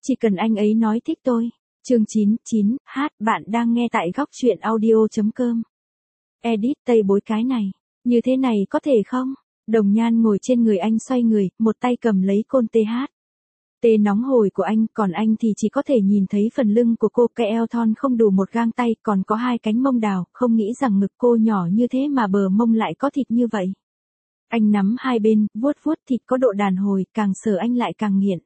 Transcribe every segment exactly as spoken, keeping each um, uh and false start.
Chỉ cần anh ấy nói thích tôi. Chương chín chín, hát, bạn đang nghe tại góc truyện audio.com. Edit tây bối cái này. Như thế này có thể không? Đồng Nhan ngồi trên người anh xoay người, một tay cầm lấy côn tê hát. Tê nóng hổi của anh, còn anh thì chỉ có thể nhìn thấy phần lưng của cô, cái eo thon không đủ một gang tay, còn có hai cánh mông đào, không nghĩ rằng ngực cô nhỏ như thế mà bờ mông lại có thịt như vậy. Anh nắm hai bên, vuốt vuốt thịt có độ đàn hồi, càng sờ anh lại càng nghiện.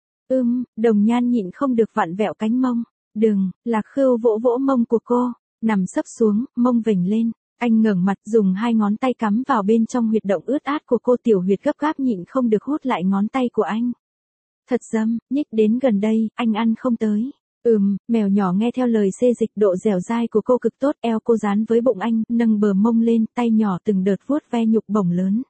Ưm, Đồng Nhan nhịn không được vặn vẹo cánh mông. Đừng, Lạc Khưu vỗ vỗ mông của cô, nằm sấp xuống, mông vểnh lên. Anh ngẩng mặt dùng hai ngón tay cắm vào bên trong huyệt động ướt át của cô, tiểu huyệt gấp gáp nhịn không được hút lại ngón tay của anh. Thật dâm, nhích đến gần đây, anh ăn không tới. Ừm, mèo nhỏ nghe theo lời xê dịch, độ dẻo dai của cô cực tốt, eo cô dán với bụng anh, nâng bờ mông lên, tay nhỏ từng đợt vuốt ve nhục bổng lớn.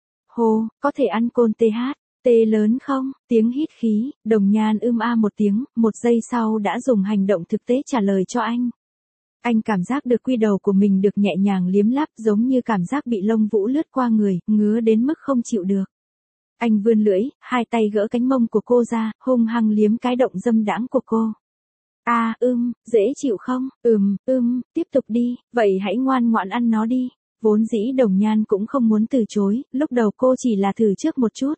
Hô, có thể ăn côn tê hát. Tê lớn không? Tiếng hít khí, Đồng Nhan ưm a một tiếng, một giây sau đã dùng hành động thực tế trả lời cho anh. Anh cảm giác được quy đầu của mình được nhẹ nhàng liếm láp, giống như cảm giác bị lông vũ lướt qua người, ngứa đến mức không chịu được. Anh vươn lưỡi, hai tay gỡ cánh mông của cô ra, hung hăng liếm cái động dâm đãng của cô. A, à, ưm, dễ chịu không? Ừm, ưm, tiếp tục đi, vậy hãy ngoan ngoãn ăn nó đi. Vốn dĩ Đồng Nhan cũng không muốn từ chối, lúc đầu cô chỉ là thử trước một chút.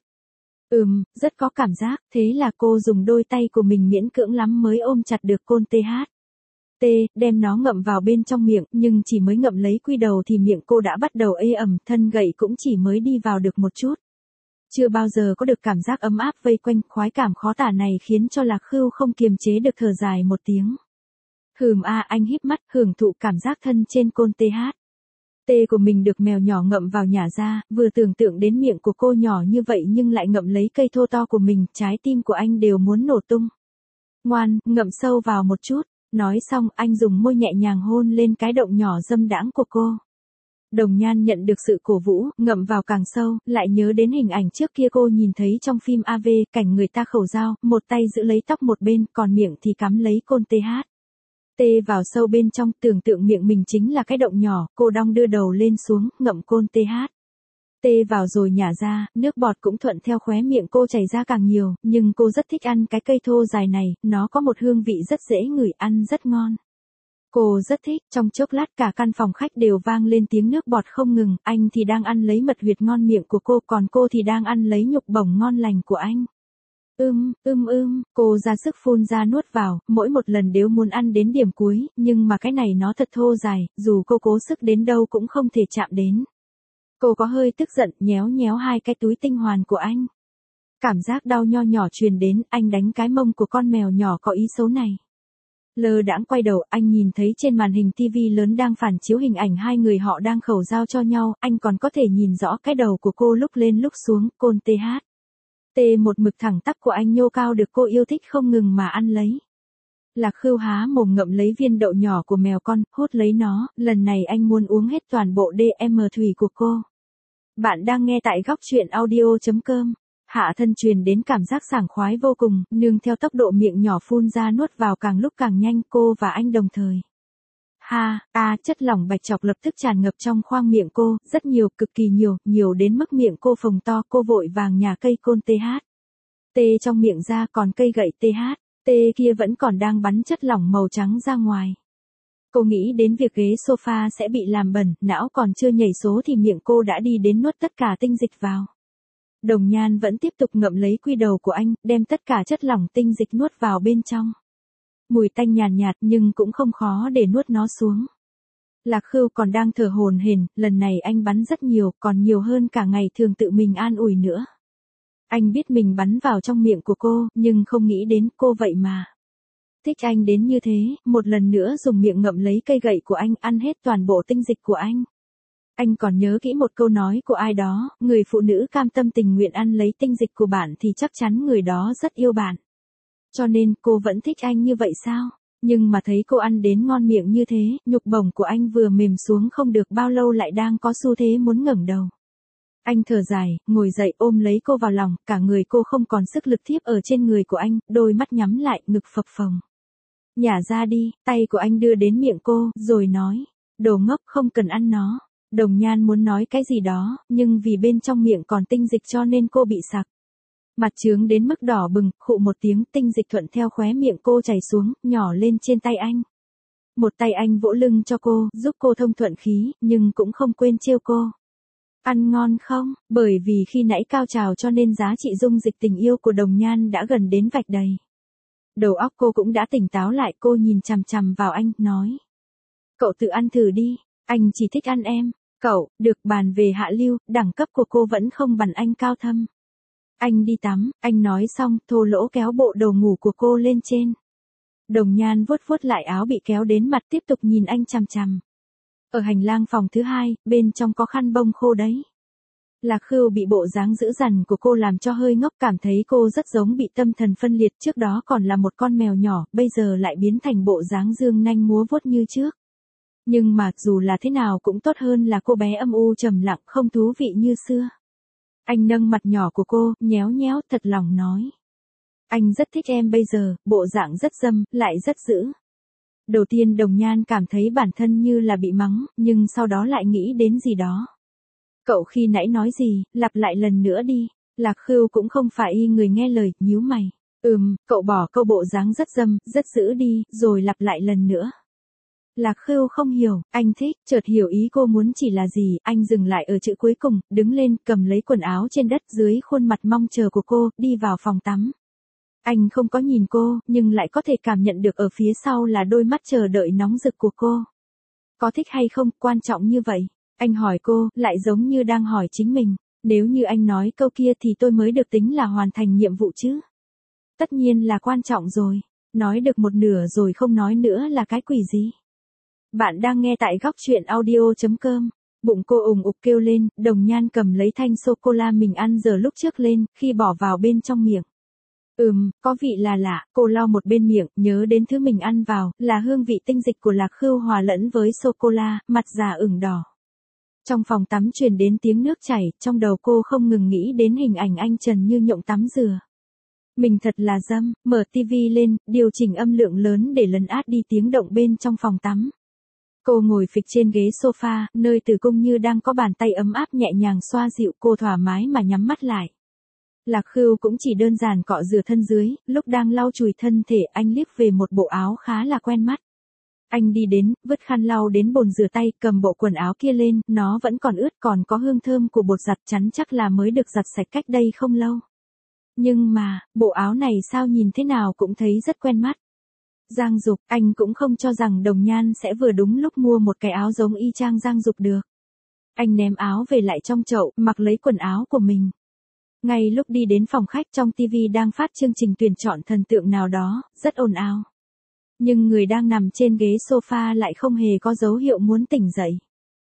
Ừm, rất có cảm giác, thế là cô dùng đôi tay của mình miễn cưỡng lắm mới ôm chặt được côn tê hát. T, đem nó ngậm vào bên trong miệng, nhưng chỉ mới ngậm lấy quy đầu thì miệng cô đã bắt đầu ê ẩm, thân gậy cũng chỉ mới đi vào được một chút. Chưa bao giờ có được cảm giác ấm áp vây quanh, khoái cảm khó tả này khiến cho Lạc Khưu không kiềm chế được thở dài một tiếng. Hừm a, anh híp mắt, hưởng thụ cảm giác thân trên côn tê hát. Tê của mình được mèo nhỏ ngậm vào nhả ra, vừa tưởng tượng đến miệng của cô nhỏ như vậy nhưng lại ngậm lấy cây thô to của mình, trái tim của anh đều muốn nổ tung. Ngoan, ngậm sâu vào một chút. Nói xong, anh dùng môi nhẹ nhàng hôn lên cái động nhỏ dâm đãng của cô. Đồng Nhan nhận được sự cổ vũ, ngậm vào càng sâu, lại nhớ đến hình ảnh trước kia cô nhìn thấy trong phim a vê, cảnh người ta khẩu dao, một tay giữ lấy tóc một bên, còn miệng thì cắm lấy côn tê hát. Tê vào sâu bên trong, tưởng tượng miệng mình chính là cái động nhỏ, cô đong đưa đầu lên xuống, ngậm côn tê hát. Tê vào rồi nhả ra, nước bọt cũng thuận theo khóe miệng cô chảy ra càng nhiều, nhưng cô rất thích ăn cái cây thô dài này, nó có một hương vị rất dễ ngửi, ăn rất ngon. Cô rất thích, trong chốc lát cả căn phòng khách đều vang lên tiếng nước bọt không ngừng, anh thì đang ăn lấy mật huyệt ngon miệng của cô, còn cô thì đang ăn lấy nhục bổng ngon lành của anh. Ưm, ưm ưm, cô ra sức phun ra nuốt vào, mỗi một lần đều muốn ăn đến điểm cuối, nhưng mà cái này nó thật thô dài, dù cô cố sức đến đâu cũng không thể chạm đến. Cô có hơi tức giận, nhéo nhéo hai cái túi tinh hoàn của anh. Cảm giác đau nho nhỏ truyền đến, anh đánh cái mông của con mèo nhỏ có ý xấu này. Lơ đãng quay đầu, anh nhìn thấy trên màn hình tivi lớn đang phản chiếu hình ảnh hai người họ đang khẩu giao cho nhau, anh còn có thể nhìn rõ cái đầu của cô lúc lên lúc xuống, côn tê hát. Tê một mực thẳng tắp của anh nhô cao được cô yêu thích không ngừng mà ăn lấy. Lạc Khưu há mồm ngậm lấy viên đậu nhỏ của mèo con, hút lấy nó, lần này anh muốn uống hết toàn bộ đê em thủy của cô. Bạn đang nghe tại góc truyện audio.com. Hạ thân truyền đến cảm giác sảng khoái vô cùng, nương theo tốc độ miệng nhỏ phun ra nuốt vào càng lúc càng nhanh, cô và anh đồng thời. Ha, a, chất lỏng bạch chọc lập tức tràn ngập trong khoang miệng cô, rất nhiều, cực kỳ nhiều, nhiều đến mức miệng cô phồng to, cô vội vàng nhả cây côn tê hát. Tê trong miệng ra còn cây gậy tê hát, tê kia vẫn còn đang bắn chất lỏng màu trắng ra ngoài. Cô nghĩ đến việc ghế sofa sẽ bị làm bẩn, não còn chưa nhảy số thì miệng cô đã đi đến nuốt tất cả tinh dịch vào. Đồng Nhan vẫn tiếp tục ngậm lấy quy đầu của anh, đem tất cả chất lỏng tinh dịch nuốt vào bên trong. Mùi tanh nhàn nhạt, nhạt nhưng cũng không khó để nuốt nó xuống. Lạc Khưu còn đang thở hổn hển, lần này anh bắn rất nhiều, còn nhiều hơn cả ngày thường tự mình an ủi nữa. Anh biết mình bắn vào trong miệng của cô, nhưng không nghĩ đến cô vậy mà. Thích anh đến như thế, một lần nữa dùng miệng ngậm lấy cây gậy của anh, ăn hết toàn bộ tinh dịch của anh. Anh còn nhớ kỹ một câu nói của ai đó, người phụ nữ cam tâm tình nguyện ăn lấy tinh dịch của bạn thì chắc chắn người đó rất yêu bạn. Cho nên cô vẫn thích anh như vậy sao? Nhưng mà thấy cô ăn đến ngon miệng như thế, nhục bổng của anh vừa mềm xuống không được bao lâu lại đang có xu thế muốn ngẩng đầu. Anh thở dài, ngồi dậy ôm lấy cô vào lòng, cả người cô không còn sức lực thiếp ở trên người của anh, đôi mắt nhắm lại, ngực phập phồng. Nhả ra đi, tay của anh đưa đến miệng cô, rồi nói, đồ ngốc không cần ăn nó. Đồng Nhan muốn nói cái gì đó, nhưng vì bên trong miệng còn tinh dịch cho nên cô bị sặc. Mặt trướng đến mức đỏ bừng, khụ một tiếng, tinh dịch thuận theo khóe miệng cô chảy xuống, nhỏ lên trên tay anh. Một tay anh vỗ lưng cho cô, giúp cô thông thuận khí, nhưng cũng không quên trêu cô. Ăn ngon không? Bởi vì khi nãy cao trào cho nên giá trị dung dịch tình yêu của Đồng Nhan đã gần đến vạch đầy. Đầu óc cô cũng đã tỉnh táo lại, cô nhìn chằm chằm vào anh, nói. Cậu tự ăn thử đi, anh chỉ thích ăn em. Cậu, được, bàn về hạ lưu, đẳng cấp của cô vẫn không bằng anh cao thâm. Anh đi tắm, anh nói xong, thô lỗ kéo bộ đồ ngủ của cô lên trên. Đồng Nhan vuốt vuốt lại áo bị kéo đến mặt, tiếp tục nhìn anh chằm chằm. Ở hành lang phòng thứ hai, bên trong có khăn bông khô đấy. Lạc Khưu bị bộ dáng dữ dằn của cô làm cho hơi ngốc, cảm thấy cô rất giống bị tâm thần phân liệt, trước đó còn là một con mèo nhỏ, bây giờ lại biến thành bộ dáng dương nanh múa vuốt như trước. Nhưng mà dù là thế nào cũng tốt hơn là cô bé âm u trầm lặng không thú vị như xưa. Anh nâng mặt nhỏ của cô, nhéo nhéo, thật lòng nói. Anh rất thích em bây giờ, bộ dạng rất dâm, lại rất dữ. Đầu tiên Đồng Nhan cảm thấy bản thân như là bị mắng, nhưng sau đó lại nghĩ đến gì đó. Cậu khi nãy nói gì, lặp lại lần nữa đi. Lạc Khưu cũng không phải y người nghe lời, nhíu mày. Ừm, cậu bỏ câu bộ dáng rất dâm, rất dữ đi, rồi lặp lại lần nữa. Lạc Khưu không hiểu, anh thích, chợt hiểu ý cô muốn chỉ là gì, anh dừng lại ở chữ cuối cùng, đứng lên, cầm lấy quần áo trên đất dưới khuôn mặt mong chờ của cô, đi vào phòng tắm. Anh không có nhìn cô, nhưng lại có thể cảm nhận được ở phía sau là đôi mắt chờ đợi nóng rực của cô. Có thích hay không, quan trọng như vậy. Anh hỏi cô, lại giống như đang hỏi chính mình. Nếu như anh nói câu kia thì tôi mới được tính là hoàn thành nhiệm vụ chứ. Tất nhiên là quan trọng rồi. Nói được một nửa rồi không nói nữa là cái quỷ gì. Bạn đang nghe tại góc truyện audio chấm com. Bụng cô ùng ục kêu lên, Đồng Nhan cầm lấy thanh sô-cô-la mình ăn giờ lúc trước lên, khi bỏ vào bên trong miệng. Ừm, có vị là lạ, cô lau một bên miệng, nhớ đến thứ mình ăn vào, là hương vị tinh dịch của Lạc Khưu hòa lẫn với sô-cô-la, mặt già ửng đỏ. Trong phòng tắm truyền đến tiếng nước chảy, trong đầu cô không ngừng nghĩ đến hình ảnh anh Trần Như Nhộng tắm dừa. Mình thật là dâm, mở tivi lên, điều chỉnh âm lượng lớn để lấn át đi tiếng động bên trong phòng tắm. Cô ngồi phịch trên ghế sofa, nơi tử cung như đang có bàn tay ấm áp nhẹ nhàng xoa dịu, cô thoải mái mà nhắm mắt lại. Lạc Khưu cũng chỉ đơn giản cọ rửa thân dưới, lúc đang lau chùi thân thể anh liếc về một bộ áo khá là quen mắt. Anh đi đến, vứt khăn lau đến bồn rửa tay, cầm bộ quần áo kia lên, nó vẫn còn ướt, còn có hương thơm của bột giặt, chắn chắc là mới được giặt sạch cách đây không lâu. Nhưng mà, bộ áo này sao nhìn thế nào cũng thấy rất quen mắt. Giang Dục, anh cũng không cho rằng Đồng Nhan sẽ vừa đúng lúc mua một cái áo giống y chang Giang Dục được. Anh ném áo về lại trong chậu, mặc lấy quần áo của mình. Ngay lúc đi đến phòng khách, trong tivi đang phát chương trình tuyển chọn thần tượng nào đó, rất ồn ào. Nhưng người đang nằm trên ghế sofa lại không hề có dấu hiệu muốn tỉnh dậy.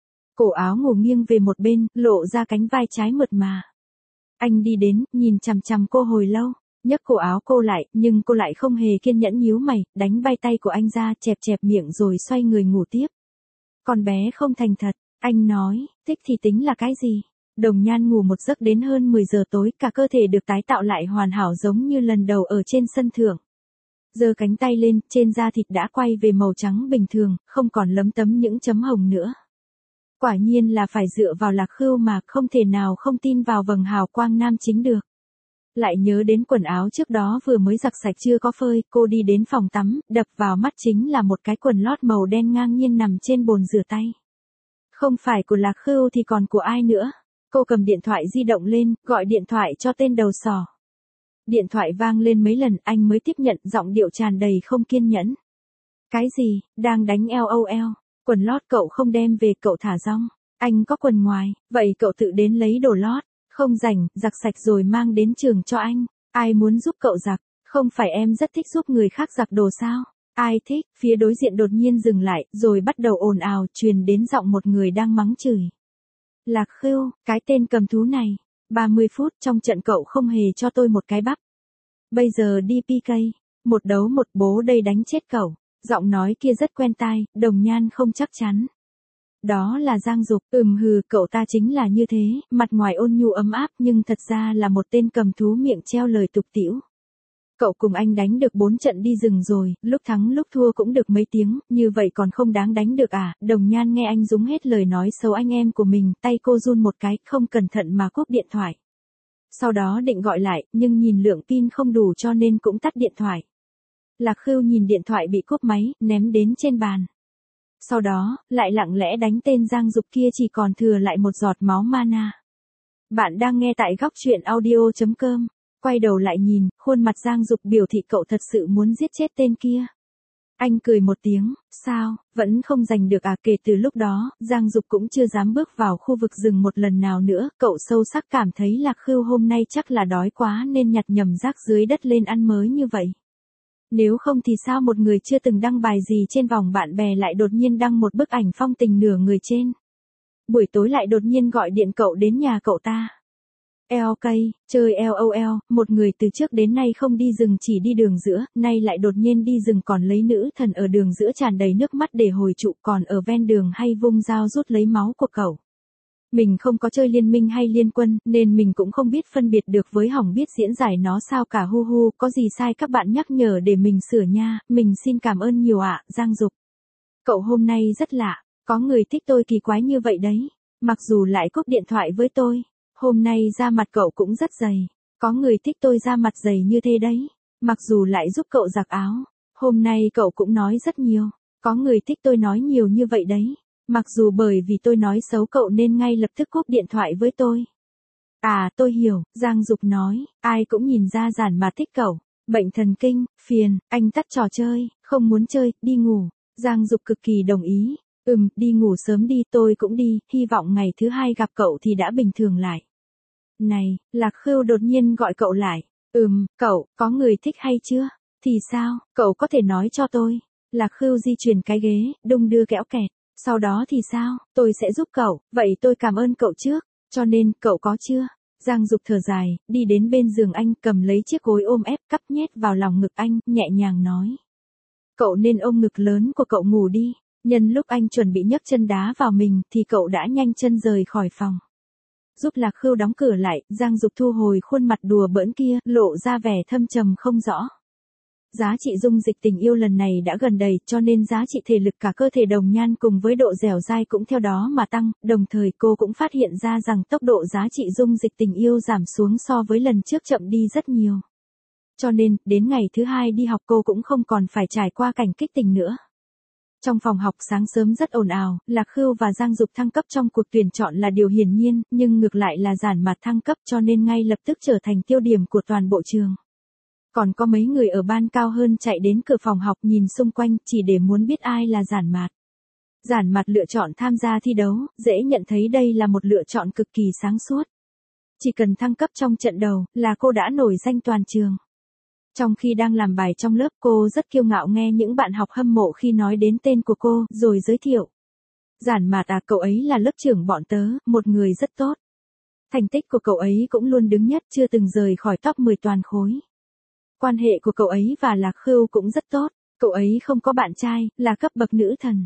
Cổ áo ngủ nghiêng về một bên, lộ ra cánh vai trái mượt mà. Anh đi đến, nhìn chằm chằm cô hồi lâu, nhấc cổ áo cô lại, nhưng cô lại không hề kiên nhẫn nhíu mày, đánh bay tay của anh ra, chẹp chẹp miệng rồi xoay người ngủ tiếp. Con bé không thành thật, anh nói, thích thì tính là cái gì? Đồng Nhan ngủ một giấc đến hơn mười giờ tối, cả cơ thể được tái tạo lại hoàn hảo giống như lần đầu ở trên sân thượng. Giơ cánh tay lên, trên da thịt đã quay về màu trắng bình thường, không còn lấm tấm những chấm hồng nữa. Quả nhiên là phải dựa vào Lạc Khưu mà, không thể nào không tin vào vầng hào quang nam chính được. Lại nhớ đến quần áo trước đó vừa mới giặt sạch chưa có phơi, cô đi đến phòng tắm, đập vào mắt chính là một cái quần lót màu đen ngang nhiên nằm trên bồn rửa tay. Không phải của Lạc Khưu thì còn của ai nữa? Cô cầm điện thoại di động lên, gọi điện thoại cho tên đầu sỏ. Điện thoại vang lên mấy lần, anh mới tiếp nhận, giọng điệu tràn đầy không kiên nhẫn. Cái gì, đang đánh LOL, quần lót cậu không đem về, cậu thả rong. Anh có quần ngoài, vậy cậu tự đến lấy đồ lót. Không rảnh, giặt sạch rồi mang đến trường cho anh. Ai muốn giúp cậu giặt? Không phải em rất thích giúp người khác giặt đồ sao? Ai thích? Phía đối diện đột nhiên dừng lại, rồi bắt đầu ồn ào, truyền đến giọng một người đang mắng chửi. Lạc Khưu, cái tên cầm thú này. ba mươi phút trong trận cậu không hề cho tôi một cái bắp. Bây giờ đi pê ca. Một đấu một, bố đây đánh chết cậu. Giọng nói kia rất quen tai, Đồng Nhan không chắc chắn. Đó là Giang Dục, ừm hừ, cậu ta chính là như thế, mặt ngoài ôn nhu ấm áp nhưng thật ra là một tên cầm thú miệng treo lời tục tĩu. Cậu cùng anh đánh được bốn trận đi rừng rồi, lúc thắng lúc thua cũng được mấy tiếng, như vậy còn không đáng đánh được à? Đồng Nhan nghe anh dúng hết lời nói xấu anh em của mình, tay cô run một cái, không cẩn thận mà cúp điện thoại. Sau đó định gọi lại, nhưng nhìn lượng pin không đủ cho nên cũng tắt điện thoại. Lạc Khưu nhìn điện thoại bị cúp máy, ném đến trên bàn. Sau đó, lại lặng lẽ đánh tên Giang Dục kia chỉ còn thừa lại một giọt máu mana. Bạn đang nghe tại góc truyện audio chấm com. Quay đầu lại nhìn, khuôn mặt Giang Dục biểu thị cậu thật sự muốn giết chết tên kia. Anh cười một tiếng, sao, vẫn không giành được à? Kể từ lúc đó, Giang Dục cũng chưa dám bước vào khu vực rừng một lần nào nữa. Cậu sâu sắc cảm thấy Lạc Khưu hôm nay chắc là đói quá nên nhặt nhầm rác dưới đất lên ăn mới như vậy. Nếu không thì sao một người chưa từng đăng bài gì trên vòng bạn bè lại đột nhiên đăng một bức ảnh phong tình nửa người trên. Buổi tối lại đột nhiên gọi điện cậu đến nhà cậu ta. lờ ca, chơi LOL, một người từ trước đến nay không đi rừng chỉ đi đường giữa, nay lại đột nhiên đi rừng còn lấy nữ thần ở đường giữa tràn đầy nước mắt để hồi trụ, còn ở ven đường hay vung dao rút lấy máu của cậu. Mình không có chơi liên minh hay liên quân, nên mình cũng không biết phân biệt được với hỏng biết diễn giải nó sao cả. Hu hu, có gì sai các bạn nhắc nhở để mình sửa nha, mình xin cảm ơn nhiều ạ. Giang Dục. Cậu hôm nay rất lạ, có người thích tôi kỳ quái như vậy đấy, mặc dù lại cúp điện thoại với tôi. Hôm nay da mặt cậu cũng rất dày, có người thích tôi da mặt dày như thế đấy, mặc dù lại giúp cậu giặt áo. Hôm nay cậu cũng nói rất nhiều, có người thích tôi nói nhiều như vậy đấy. Mặc dù bởi vì tôi nói xấu cậu nên ngay lập tức cúp điện thoại với tôi. À, tôi hiểu, Giang Dục nói, ai cũng nhìn ra Giản mà thích cậu. Bệnh thần kinh, phiền, anh tắt trò chơi, không muốn chơi, đi ngủ. Giang Dục cực kỳ đồng ý. Ừm, đi ngủ sớm đi, tôi cũng đi, hy vọng ngày thứ hai gặp cậu thì đã bình thường lại. Này, Lạc Khưu đột nhiên gọi cậu lại. Ừm, cậu, có người thích hay chưa? Thì sao, cậu có thể nói cho tôi. Lạc Khưu di chuyển cái ghế, đung đưa kéo kẹt. Sau đó thì sao, tôi sẽ giúp cậu, vậy tôi cảm ơn cậu trước, cho nên, cậu có chưa? Giang Dục thở dài, đi đến bên giường anh, cầm lấy chiếc gối ôm ép, cắp nhét vào lòng ngực anh, nhẹ nhàng nói. Cậu nên ôm ngực lớn của cậu ngủ đi, nhân lúc anh chuẩn bị nhấc chân đá vào mình, thì cậu đã nhanh chân rời khỏi phòng. Giúp Lạc Khưu đóng cửa lại, Giang Dục thu hồi khuôn mặt đùa bỡn kia, lộ ra vẻ thâm trầm không rõ. Giá trị dung dịch tình yêu lần này đã gần đầy, cho nên giá trị thể lực cả cơ thể Đồng Nhan cùng với độ dẻo dai cũng theo đó mà tăng, đồng thời cô cũng phát hiện ra rằng tốc độ giá trị dung dịch tình yêu giảm xuống so với lần trước chậm đi rất nhiều. Cho nên, đến ngày thứ hai đi học cô cũng không còn phải trải qua cảnh kích tình nữa. Trong phòng học sáng sớm rất ồn ào, Lạc Khưu và Giang Dục thăng cấp trong cuộc tuyển chọn là điều hiển nhiên, nhưng ngược lại là Giản Mạt thăng cấp cho nên ngay lập tức trở thành tiêu điểm của toàn bộ trường. Còn có mấy người ở ban cao hơn chạy đến cửa phòng học nhìn xung quanh chỉ để muốn biết ai là Giản Mạt. Giản Mạt lựa chọn tham gia thi đấu, dễ nhận thấy đây là một lựa chọn cực kỳ sáng suốt. Chỉ cần thăng cấp trong trận đầu là cô đã nổi danh toàn trường. Trong khi đang làm bài trong lớp cô rất kiêu ngạo nghe những bạn học hâm mộ khi nói đến tên của cô, rồi giới thiệu. Giản Mạt à, cậu ấy là lớp trưởng bọn tớ, một người rất tốt. Thành tích của cậu ấy cũng luôn đứng nhất, chưa từng rời khỏi top mười toàn khối. Quan hệ của cậu ấy và Lạc Khưu cũng rất tốt, cậu ấy không có bạn trai, là cấp bậc nữ thần.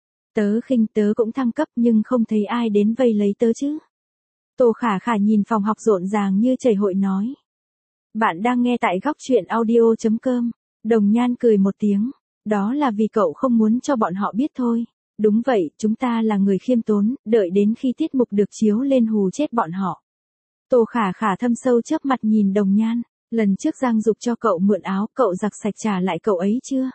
Tớ khinh tớ cũng thăng cấp nhưng không thấy ai đến vây lấy tớ chứ. Tô Khả Khả nhìn phòng học rộn ràng như chảy hội nói. Bạn đang nghe tại góc truyện audio chấm com. Đồng Nhan cười một tiếng. Đó là vì cậu không muốn cho bọn họ biết thôi. Đúng vậy, chúng ta là người khiêm tốn, đợi đến khi tiết mục được chiếu lên hù chết bọn họ. Tô Khả Khả thâm sâu chớp mặt nhìn Đồng Nhan. Lần trước Giang Dục cho cậu mượn áo, cậu giặt sạch trả lại cậu ấy chưa?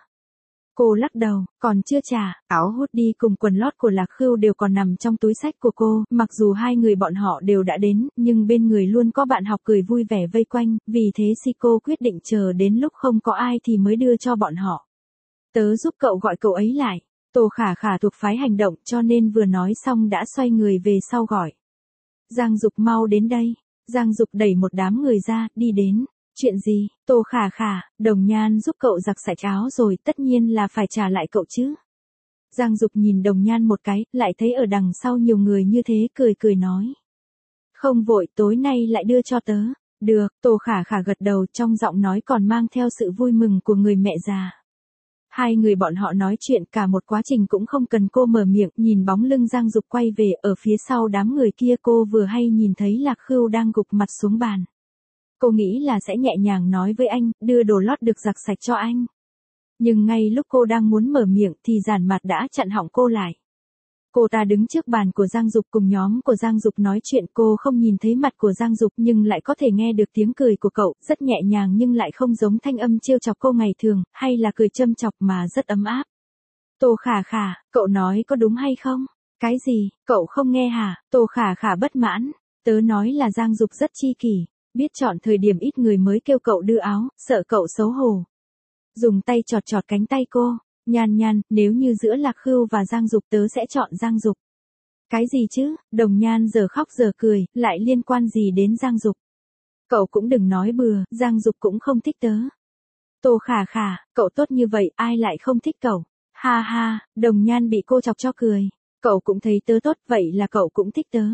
Cô lắc đầu, còn chưa trả. Áo hoodie cùng quần lót của Lạc Khưu đều còn nằm trong túi xách của cô, mặc dù hai người bọn họ đều đã đến, nhưng bên người luôn có bạn học cười vui vẻ vây quanh, vì thế Siko quyết định chờ đến lúc không có ai thì mới đưa cho bọn họ. Tớ giúp cậu gọi cậu ấy lại. Tô Khả Khả thuộc phái hành động cho nên vừa nói xong đã xoay người về sau gọi. Giang Dục mau đến đây. Giang Dục đẩy một đám người ra, đi đến. Chuyện gì, Tô Khả Khả, Đồng Nhan giúp cậu giặt sạch áo rồi, tất nhiên là phải trả lại cậu chứ. Giang Dục nhìn Đồng Nhan một cái, lại thấy ở đằng sau nhiều người như thế, cười cười nói. Không vội, tối nay lại đưa cho tớ. Được, Tô Khả Khả gật đầu, trong giọng nói còn mang theo sự vui mừng của người mẹ già. Hai người bọn họ nói chuyện cả một quá trình cũng không cần cô mở miệng, nhìn bóng lưng Giang Dục quay về, ở phía sau đám người kia cô vừa hay nhìn thấy Lạc Khưu đang gục mặt xuống bàn. Cô nghĩ là sẽ nhẹ nhàng nói với anh, đưa đồ lót được giặt sạch cho anh. Nhưng ngay lúc cô đang muốn mở miệng thì Giản Mạt đã chặn họng cô lại. Cô ta đứng trước bàn của Giang Dục cùng nhóm của Giang Dục nói chuyện, cô không nhìn thấy mặt của Giang Dục nhưng lại có thể nghe được tiếng cười của cậu, rất nhẹ nhàng nhưng lại không giống thanh âm trêu chọc cô ngày thường, hay là cười châm chọc mà rất ấm áp. Tô Khả Khả, cậu nói có đúng hay không? Cái gì, cậu không nghe hả? Tô Khả Khả bất mãn, tớ nói là Giang Dục rất chi kỷ, biết chọn thời điểm ít người mới kêu cậu đưa áo, sợ cậu xấu hổ. Dùng tay chọt chọt cánh tay cô. Nhan Nhan, nếu như giữa Lạc Khưu và Giang Dục tớ sẽ chọn Giang Dục. Cái gì chứ, Đồng Nhan giờ khóc giờ cười, lại liên quan gì đến Giang Dục? Cậu cũng đừng nói bừa, Giang Dục cũng không thích tớ. Tô Khả Khả, cậu tốt như vậy, ai lại không thích cậu? Ha ha, Đồng Nhan bị cô chọc cho cười. Cậu cũng thấy tớ tốt, vậy là cậu cũng thích tớ.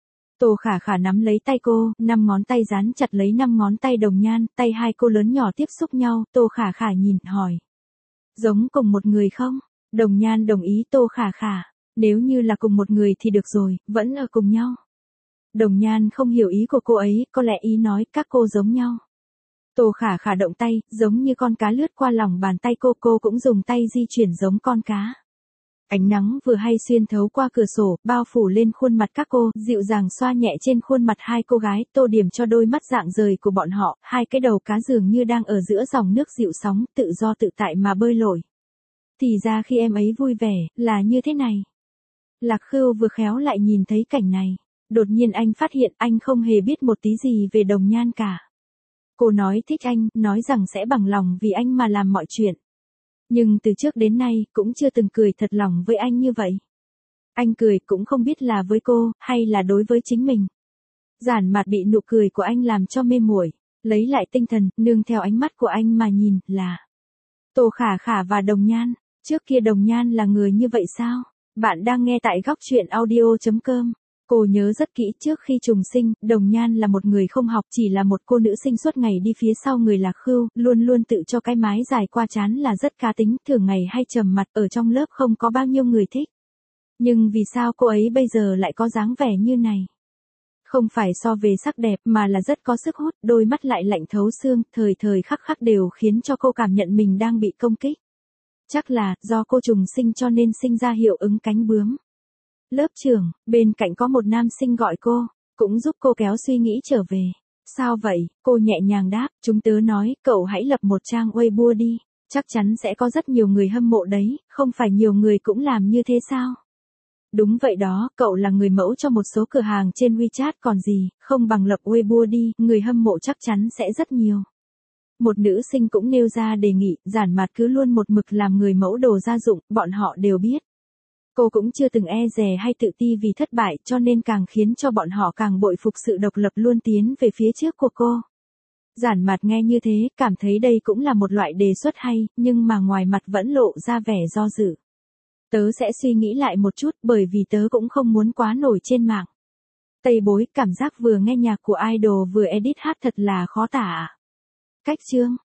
Tô Khả Khả nắm lấy tay cô, năm ngón tay dán chặt lấy năm ngón tay Đồng Nhan, tay hai cô lớn nhỏ tiếp xúc nhau, Tô Khả Khả nhìn, hỏi. Giống cùng một người không? Đồng Nhan đồng ý. Tô Khả Khả, nếu như là cùng một người thì được rồi, vẫn ở cùng nhau. Đồng Nhan không hiểu ý của cô ấy, có lẽ ý nói các cô giống nhau. Tô Khả Khả động tay, giống như con cá lướt qua lòng bàn tay cô, cô cũng dùng tay di chuyển giống con cá. Ánh nắng vừa hay xuyên thấu qua cửa sổ, bao phủ lên khuôn mặt các cô, dịu dàng xoa nhẹ trên khuôn mặt hai cô gái, tô điểm cho đôi mắt rạng rời của bọn họ, hai cái đầu cá dường như đang ở giữa dòng nước dịu sóng, tự do tự tại mà bơi lội. Thì ra khi em ấy vui vẻ, là như thế này. Lạc Khưu vừa khéo lại nhìn thấy cảnh này. Đột nhiên anh phát hiện anh không hề biết một tí gì về Đồng Nhan cả. Cô nói thích anh, nói rằng sẽ bằng lòng vì anh mà làm mọi chuyện. Nhưng từ trước đến nay, cũng chưa từng cười thật lòng với anh như vậy. Anh cười cũng không biết là với cô, hay là đối với chính mình. Giản Mạt bị nụ cười của anh làm cho mê muội, lấy lại tinh thần, nương theo ánh mắt của anh mà nhìn, là Tô Khả Khả và Đồng Nhan. Trước kia Đồng Nhan là người như vậy sao? Bạn đang nghe tại góc truyện audio chấm com. Cô nhớ rất kỹ, trước khi trùng sinh, Đồng Nhan là một người không học, chỉ là một cô nữ sinh suốt ngày đi phía sau người Lạc Khưu, luôn luôn tự cho cái mái dài qua trán là rất cá tính, thường ngày hay trầm mặt, ở trong lớp không có bao nhiêu người thích. Nhưng vì sao cô ấy bây giờ lại có dáng vẻ như này? Không phải so về sắc đẹp mà là rất có sức hút, đôi mắt lại lạnh thấu xương, thời thời khắc khắc đều khiến cho cô cảm nhận mình đang bị công kích. Chắc là, do cô trùng sinh cho nên sinh ra hiệu ứng cánh bướm. Lớp trưởng, bên cạnh có một nam sinh gọi cô, cũng giúp cô kéo suy nghĩ trở về. Sao vậy? Cô nhẹ nhàng đáp, chúng tớ nói, cậu hãy lập một trang Weibo đi, chắc chắn sẽ có rất nhiều người hâm mộ đấy, không phải nhiều người cũng làm như thế sao? Đúng vậy đó, cậu là người mẫu cho một số cửa hàng trên WeChat còn gì, không bằng lập Weibo đi, người hâm mộ chắc chắn sẽ rất nhiều. Một nữ sinh cũng nêu ra đề nghị, Giản Mạt cứ luôn một mực làm người mẫu đồ gia dụng, bọn họ đều biết. Cô cũng chưa từng e dè hay tự ti vì thất bại, cho nên càng khiến cho bọn họ càng bội phục sự độc lập luôn tiến về phía trước của cô. Giản Mạt nghe như thế, cảm thấy đây cũng là một loại đề xuất hay, nhưng mà ngoài mặt vẫn lộ ra vẻ do dự. Tớ sẽ suy nghĩ lại một chút, bởi vì tớ cũng không muốn quá nổi trên mạng. Tây Bối, cảm giác vừa nghe nhạc của idol vừa edit hát thật là khó tả. Cách chương